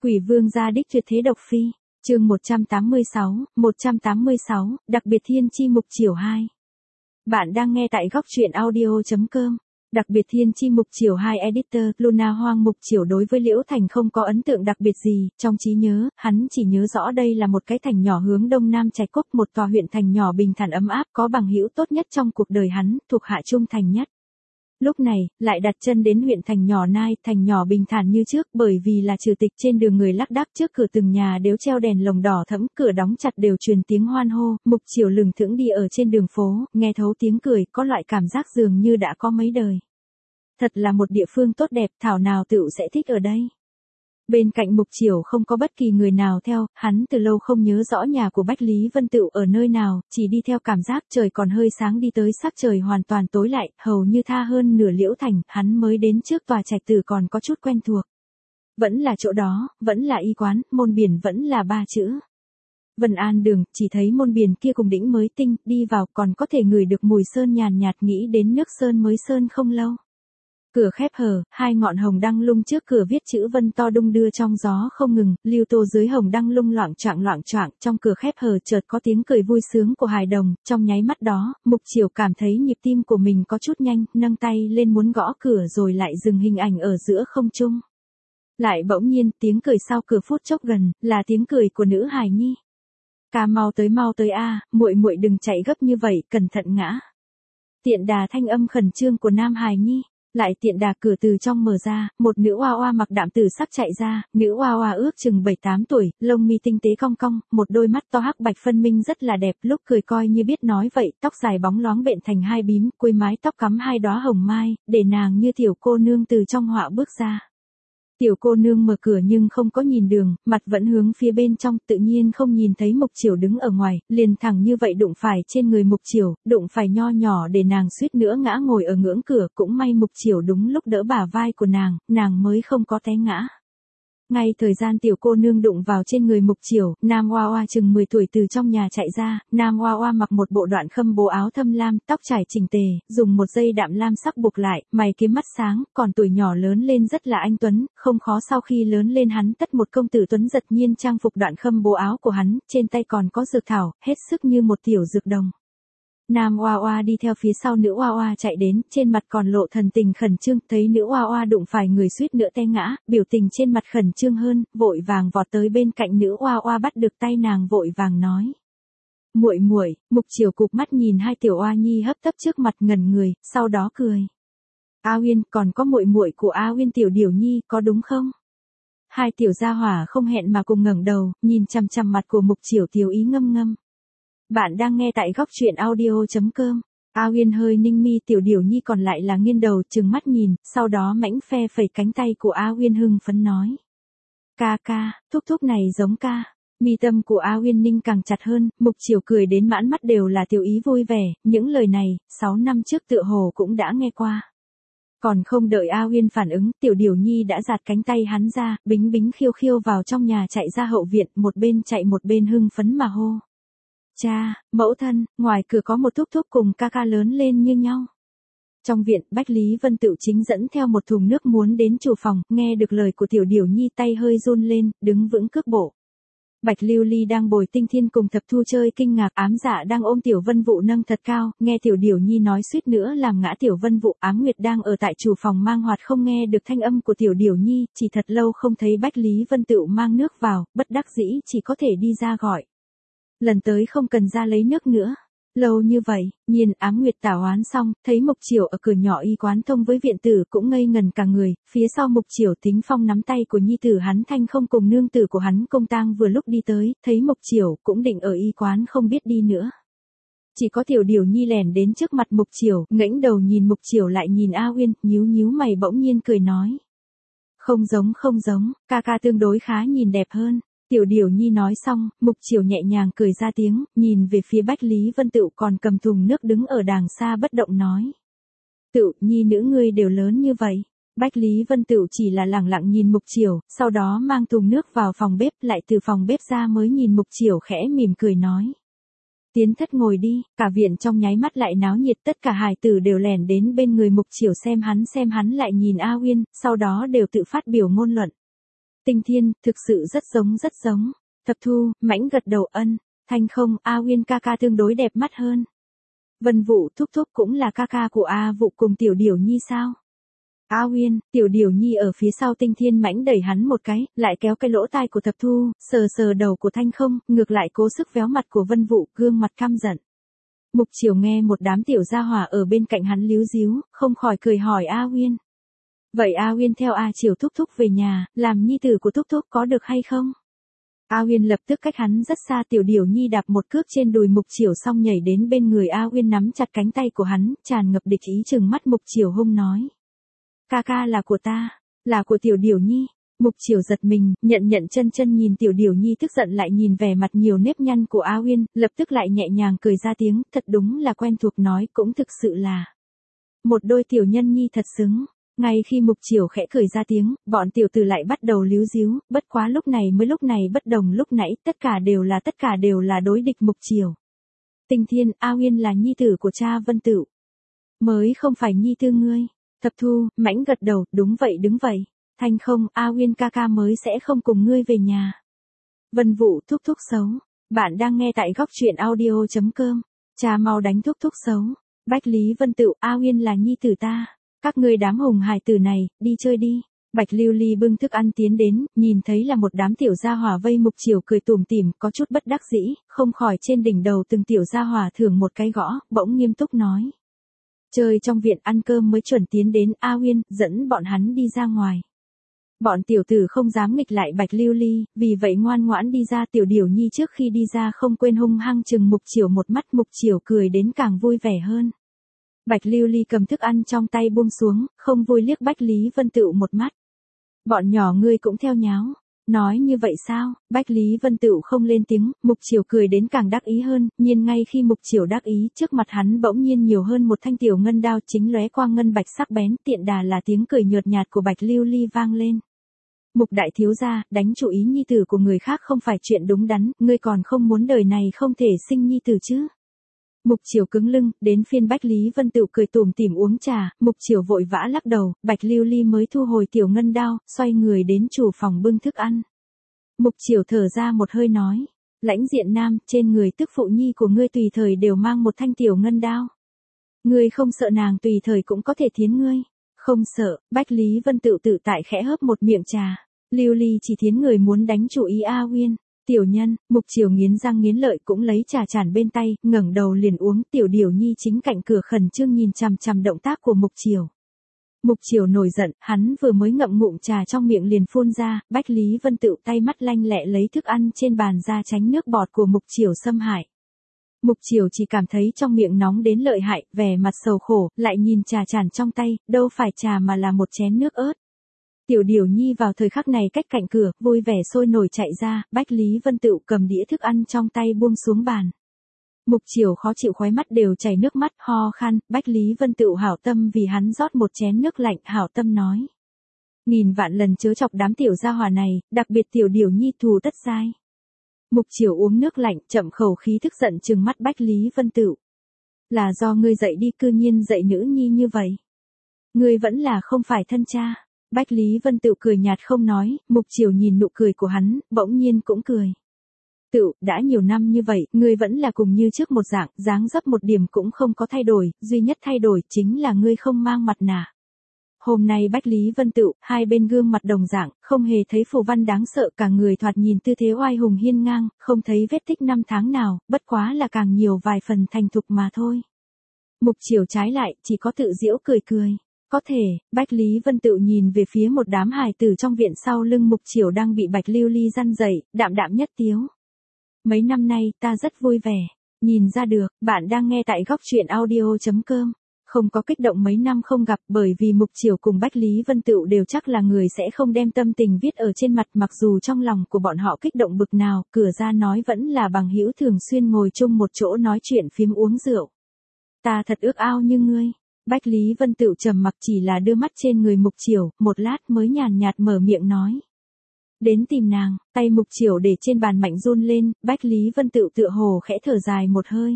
Quỷ vương gia đích tuyệt thế độc phi, chương 186, đặc biệt thiên chi mục chiểu 2. Bạn đang nghe tại góc truyện audio.com. Đặc biệt thiên chi mục chiểu 2 editor, Luna Hoang mục chiểu đối với Liễu Thành không có ấn tượng đặc biệt gì, trong trí nhớ, hắn chỉ nhớ rõ đây là một cái thành nhỏ hướng đông nam Trạch Cốc, một tòa huyện thành nhỏ bình thản ấm áp, có bằng hữu tốt nhất trong cuộc đời hắn, thuộc hạ trung thành nhất. Lúc này, lại đặt chân đến huyện thành nhỏ Nai, thành nhỏ bình thản như trước, bởi vì là trừ tịch trên đường người lác đác, trước cửa từng nhà đều treo đèn lồng đỏ thẫm, cửa đóng chặt đều truyền tiếng hoan hô, mục chiểu lừng thững đi ở trên đường phố, nghe thấu tiếng cười, có loại cảm giác dường như đã có mấy đời. Thật là một địa phương tốt đẹp, thảo nào tựu sẽ thích ở đây. Bên cạnh mục chiểu không có bất kỳ người nào theo, hắn từ lâu không nhớ rõ nhà của Bách Lý Vân Tựu ở nơi nào, chỉ đi theo cảm giác trời còn hơi sáng đi tới sắc trời hoàn toàn tối lại, hầu như tha hơn nửa Liễu Thành, hắn mới đến trước tòa trạch tử còn có chút quen thuộc. Vẫn là chỗ đó, vẫn là y quán, môn biển vẫn là 3 chữ. Vân An đường, chỉ thấy môn biển kia cùng đỉnh mới tinh, đi vào còn có thể ngửi được mùi sơn nhàn nhạt, nghĩ đến nước sơn mới sơn không lâu. Cửa khép hờ, 2 ngọn hồng đăng lung trước cửa viết chữ Vân to đung đưa trong gió không ngừng, lưu tô dưới hồng đăng lung loạng choạng, trong cửa khép hờ chợt có tiếng cười vui sướng của hài đồng, trong nháy mắt đó, mục chiểu cảm thấy nhịp tim của mình có chút nhanh, nâng tay lên muốn gõ cửa rồi lại dừng hình ảnh ở giữa không trung. Lại bỗng nhiên, tiếng cười sau cửa phút chốc gần, là tiếng cười của nữ hài nhi. Ca mau tới a, muội muội đừng chạy gấp như vậy, cẩn thận ngã. Tiện đà thanh âm khẩn trương của nam hài nhi. Lại tiện đà cửa từ trong mở ra, một nữ oa oa mặc đạm tử sắc chạy ra, nữ oa oa ước chừng 7-8 tuổi, lông mi tinh tế cong cong, một đôi mắt to hắc bạch phân minh rất là đẹp, lúc cười coi như biết nói vậy, tóc dài bóng loáng bện thành 2 bím, cuối mái tóc cắm 2 đóa hồng mai, để nàng như tiểu cô nương từ trong họa bước ra. Tiểu cô nương mở cửa nhưng không có nhìn đường, mặt vẫn hướng phía bên trong, tự nhiên không nhìn thấy mục chiểu đứng ở ngoài, liền thẳng như vậy đụng phải trên người mục chiểu, đụng phải nho nhỏ để nàng suýt nữa ngã ngồi ở ngưỡng cửa, cũng may mục chiểu đúng lúc đỡ bả vai của nàng mới không có té ngã. Ngay thời gian tiểu cô nương đụng vào trên người mục chiểu, nam oa oa chừng 10 tuổi từ trong nhà chạy ra, nam oa oa mặc một bộ đoạn khâm bố áo thâm lam, tóc trải chỉnh tề, dùng một dây đạm lam sắc buộc lại, mày kiếm mắt sáng, còn tuổi nhỏ lớn lên rất là anh tuấn, không khó sau khi lớn lên hắn tất một công tử tuấn giật nhiên trang phục đoạn khâm bố áo của hắn, trên tay còn có dược thảo, hết sức như một tiểu dược đồng. Nam oa oa đi theo phía sau nữ oa oa chạy đến, trên mặt còn lộ thần tình khẩn trương, thấy nữ oa oa đụng phải người suýt nữa té ngã, biểu tình trên mặt khẩn trương hơn, vội vàng vọt tới bên cạnh nữ oa oa bắt được tay nàng vội vàng nói. Muội muội, mục chiểu cụp mắt nhìn 2 tiểu oa nhi hấp tấp trước mặt ngẩn người, sau đó cười. A Uyên, còn có muội muội của A Uyên tiểu điểu nhi, có đúng không? 2 tiểu gia hỏa không hẹn mà cùng ngẩng đầu, nhìn chằm chằm mặt của mục chiểu tiểu ý ngâm ngâm. Bạn đang nghe tại góc truyện audio.com. A Uyên hơi ninh mi, tiểu điểu nhi còn lại là nghiêng đầu trừng mắt nhìn, sau đó mãnh phe phẩy cánh tay của A Uyên hưng phấn nói. Ca ca, thúc thúc này giống ca. Mi tâm của A Uyên ninh càng chặt hơn, mục chiểu cười đến mãn mắt đều là tiểu ý vui vẻ, những lời này, 6 năm trước tựa hồ cũng đã nghe qua. Còn không đợi A Uyên phản ứng, tiểu điểu nhi đã giạt cánh tay hắn ra, bính bính khiêu khiêu vào trong nhà chạy ra hậu viện, một bên chạy một bên hưng phấn mà hô. Cha, mẫu thân, ngoài cửa có một thúc thúc cùng ca ca lớn lên như nhau. Trong viện, Bách Lý Vân Tựu chính dẫn theo một thùng nước muốn đến chủ phòng, nghe được lời của tiểu điểu nhi tay hơi run lên, đứng vững cước bộ. Bạch Lưu Ly đang bồi Tinh Thiên cùng Thập Thu chơi kinh ngạc, Ám Dạ đang ôm Tiểu Vân Vụ nâng thật cao, nghe tiểu điểu nhi nói suýt nữa làm ngã Tiểu Vân Vụ, Ám Nguyệt đang ở tại chủ phòng mang hoạt không nghe được thanh âm của tiểu điểu nhi, chỉ thật lâu không thấy Bách Lý Vân Tựu mang nước vào, bất đắc dĩ chỉ có thể đi ra gọi. Lần tới không cần ra lấy nước nữa. Lâu như vậy, nhìn Ám Nguyệt tảo oán xong, thấy mục chiểu ở cửa nhỏ y quán thông với viện tử cũng ngây ngần cả người, phía sau mục chiểu Tính Phong nắm tay của nhi tử hắn Thanh Không cùng nương tử của hắn Công Tang vừa lúc đi tới, thấy mục chiểu cũng định ở y quán không biết đi nữa. Chỉ có tiểu điểu nhi lẻn đến trước mặt mục chiểu, ngẩng đầu nhìn mục chiểu lại nhìn A Uyên, nhíu mày bỗng nhiên cười nói. Không giống, ca ca tương đối khá nhìn đẹp hơn. Tiểu điểu nhi nói xong, mục chiểu nhẹ nhàng cười ra tiếng, nhìn về phía Bách Lý Vân Tựu còn cầm thùng nước đứng ở đàng xa bất động nói. Tựu, nhi nữ ngươi đều lớn như vậy. Bách Lý Vân Tựu chỉ là lẳng lặng nhìn mục chiểu, sau đó mang thùng nước vào phòng bếp, lại từ phòng bếp ra mới nhìn mục chiểu khẽ mỉm cười nói. Tiến thất ngồi đi, cả viện trong nháy mắt lại náo nhiệt, tất cả hài tử đều lẻn đến bên người mục chiểu xem hắn lại nhìn A Uyên, sau đó đều tự phát biểu ngôn luận. Tinh Thiên, thực sự rất giống rất giống. Thập Thu, Mãnh gật đầu ân. Thanh Không, A Uyên ca ca tương đối đẹp mắt hơn. Vân Vũ thúc thúc cũng là ca ca của A Vũ cùng Tiểu Điểu Nhi sao? A Uyên, Tiểu Điểu Nhi ở phía sau Tinh Thiên Mãnh đẩy hắn một cái, lại kéo cái lỗ tai của Thập Thu, sờ sờ đầu của Thanh Không, ngược lại cố sức véo mặt của Vân Vũ, gương mặt căm giận. Mục Chiều nghe một đám tiểu gia hỏa ở bên cạnh hắn líu díu, không khỏi cười hỏi A Uyên. Vậy A Uyên theo A Chiều thúc thúc về nhà, làm nhi tử của thúc thúc có được hay không? A Uyên lập tức cách hắn rất xa. Tiểu Điểu Nhi đạp một cước trên đùi Mục Chiều xong nhảy đến bên người A Uyên nắm chặt cánh tay của hắn, tràn ngập địch ý trừng mắt Mục Chiều hung nói. Ca ca là của ta, là của Tiểu Điểu Nhi. Mục Chiều giật mình, nhận chân nhìn Tiểu Điểu Nhi tức giận lại nhìn vẻ mặt nhiều nếp nhăn của A Uyên, lập tức lại nhẹ nhàng cười ra tiếng, thật đúng là quen thuộc nói cũng thực sự là. Một đôi tiểu nhân nhi thật xứng. Ngay khi Mục Chiều khẽ cười ra tiếng, bọn tiểu tử lại bắt đầu líu díu, bất quá lúc này bất đồng lúc nãy, tất cả đều là đối địch Mục Chiều. Tinh Thiên, A Uyên là nhi tử của cha Vân Tửu. Mới không phải nhi tư ngươi. Thập Thu, Mãnh gật đầu, đúng vậy. Thanh Không, A Uyên ca ca mới sẽ không cùng ngươi về nhà. Vân Vũ thúc thúc xấu. Bạn đang nghe tại góc truyện audio.com. Cha mau đánh thúc thúc xấu. Bách Lý Vân Tửu, A Uyên là nhi tử ta. Các ngươi đám hùng hài tử này, đi chơi đi. Bạch Lưu Ly bưng thức ăn tiến đến, nhìn thấy là một đám tiểu gia hỏa vây Mục Chiều cười tủm tỉm, có chút bất đắc dĩ, không khỏi trên đỉnh đầu từng tiểu gia hỏa thưởng một cái gõ, bỗng nghiêm túc nói. Chơi trong viện ăn cơm mới chuẩn tiến đến. A Uyên, dẫn bọn hắn đi ra ngoài. Bọn tiểu tử không dám nghịch lại Bạch Lưu Ly, vì vậy ngoan ngoãn đi ra. Tiểu Điểu Nhi trước khi đi ra không quên hung hăng chừng Mục Chiều một mắt. Mục Chiều cười đến càng vui vẻ hơn. Bạch Lưu Ly cầm thức ăn trong tay buông xuống, không vui liếc Bách Lý Vân Tửu một mắt. Bọn nhỏ ngươi cũng theo nháo. Nói như vậy sao? Bách Lý Vân Tửu không lên tiếng, Mục Chiều cười đến càng đắc ý hơn, nhưng ngay khi Mục Chiều đắc ý, trước mặt hắn bỗng nhiên nhiều hơn một thanh tiểu ngân đao chính lóe quang ngân bạch sắc bén, tiện đà là tiếng cười nhợt nhạt của Bạch Lưu Ly vang lên. Mục đại thiếu gia, đánh chủ ý nhi tử của người khác không phải chuyện đúng đắn, ngươi còn không muốn đời này không thể sinh nhi tử chứ? Mục Chiều cứng lưng, đến phiên Bách Lý Vân Tửu cười tủm tỉm uống trà, Mục Chiều vội vã lắc đầu, Bạch Lưu Ly mới thu hồi tiểu ngân đao, xoay người đến chủ phòng bưng thức ăn. Mục Chiều thở ra một hơi nói, Lãnh Diện Nam, trên người tức phụ nhi của ngươi tùy thời đều mang một thanh tiểu ngân đao. Ngươi không sợ nàng tùy thời cũng có thể thiến ngươi? Không sợ. Bách Lý Vân Tửu tự tại khẽ hớp một miệng trà. Lưu Ly chỉ thiến người muốn đánh chủ ý A Uyên. Tiểu nhân, Mục Chiều nghiến răng nghiến lợi cũng lấy trà tràn bên tay, ngẩng đầu liền uống. Tiểu Điểu Nhi chính cạnh cửa khẩn trương nhìn chằm chằm động tác của Mục Chiều. Mục Chiều nổi giận, hắn vừa mới ngậm ngụm trà trong miệng liền phun ra. Bách Lý Vân Tửu tay mắt lanh lẹ lấy thức ăn trên bàn ra tránh nước bọt của Mục Chiều xâm hại. Mục Chiều chỉ cảm thấy trong miệng nóng đến lợi hại, vẻ mặt sầu khổ, lại nhìn trà tràn trong tay, đâu phải trà mà là một chén nước ớt. Tiểu Điểu Nhi vào thời khắc này cách cạnh cửa, vui vẻ sôi nổi chạy ra. Bách Lý Vân Tửu cầm đĩa thức ăn trong tay buông xuống bàn. Mục Chiều khó chịu khóe mắt đều chảy nước mắt, ho khan. Bách Lý Vân Tửu hảo tâm vì hắn rót một chén nước lạnh, hảo tâm nói. Nghìn vạn lần chớ chọc đám tiểu gia hỏa này, đặc biệt Tiểu Điểu Nhi thù tất dai. Mục Chiều uống nước lạnh, chậm khẩu khí tức giận trừng mắt Bách Lý Vân Tửu. Là do ngươi dạy đi, cư nhiên dạy nữ nhi như vậy. Ngươi vẫn là không phải thân cha. Bách Lý Vân Tửu cười nhạt không nói. Mục Chiều nhìn nụ cười của hắn, bỗng nhiên cũng cười. Tửu, đã nhiều năm như vậy, ngươi vẫn là cùng như trước một dạng, dáng dấp một điểm cũng không có thay đổi, duy nhất thay đổi chính là ngươi không mang mặt nạ. Hôm nay Bách Lý Vân Tửu, hai bên gương mặt đồng dạng, không hề thấy phù văn đáng sợ, cả người thoạt nhìn tư thế oai hùng hiên ngang, không thấy vết tích năm tháng nào, bất quá là càng nhiều vài phần thành thục mà thôi. Mục Chiều trái lại, chỉ có tự giễu cười cười. Có thể. Bách Lý Vân Tửu nhìn về phía một đám hài tử trong viện sau lưng Mục Chiều đang bị Bạch Lưu Ly răn dậy, đạm đạm nhất tiếu. Mấy năm nay, ta rất vui vẻ. Nhìn ra được, bạn đang nghe tại góc truyện audio.com. Không có kích động mấy năm không gặp, bởi vì Mục Chiều cùng Bách Lý Vân Tửu đều chắc là người sẽ không đem tâm tình viết ở trên mặt, mặc dù trong lòng của bọn họ kích động bực nào, cửa ra nói vẫn là bằng hữu thường xuyên ngồi chung một chỗ nói chuyện phím uống rượu. Ta thật ước ao như ngươi. Bách Lý Vân Tửu trầm mặc chỉ là đưa mắt trên người Mục Chiều, một lát mới nhàn nhạt mở miệng nói. Đến tìm nàng. Tay Mục Chiều để trên bàn mạnh run lên. Bách Lý Vân Tửu tựa hồ khẽ thở dài một hơi.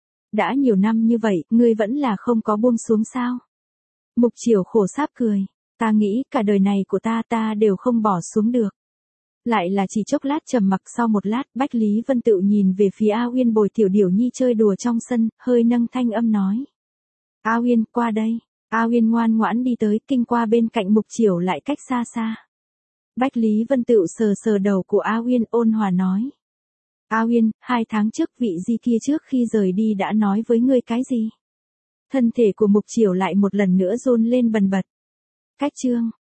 Đã nhiều năm như vậy, ngươi vẫn là không có buông xuống sao? Mục Chiều khổ sáp cười. Ta nghĩ cả đời này của ta đều không bỏ xuống được. Lại là chỉ chốc lát trầm mặc, sau một lát, Bách Lý Vân Tựu nhìn về phía A Uyên bồi Tiểu Điểu Nhi chơi đùa trong sân, hơi nâng thanh âm nói. A Uyên, qua đây. A Uyên ngoan ngoãn đi tới, kinh qua bên cạnh Mục Chiểu lại cách xa xa. Bách Lý Vân Tựu sờ sờ đầu của A Uyên, ôn hòa nói. A Uyên, 2 tháng trước vị di kia trước khi rời đi đã nói với ngươi cái gì? Thân thể của Mục Chiểu lại một lần nữa run lên bần bật. Cách chương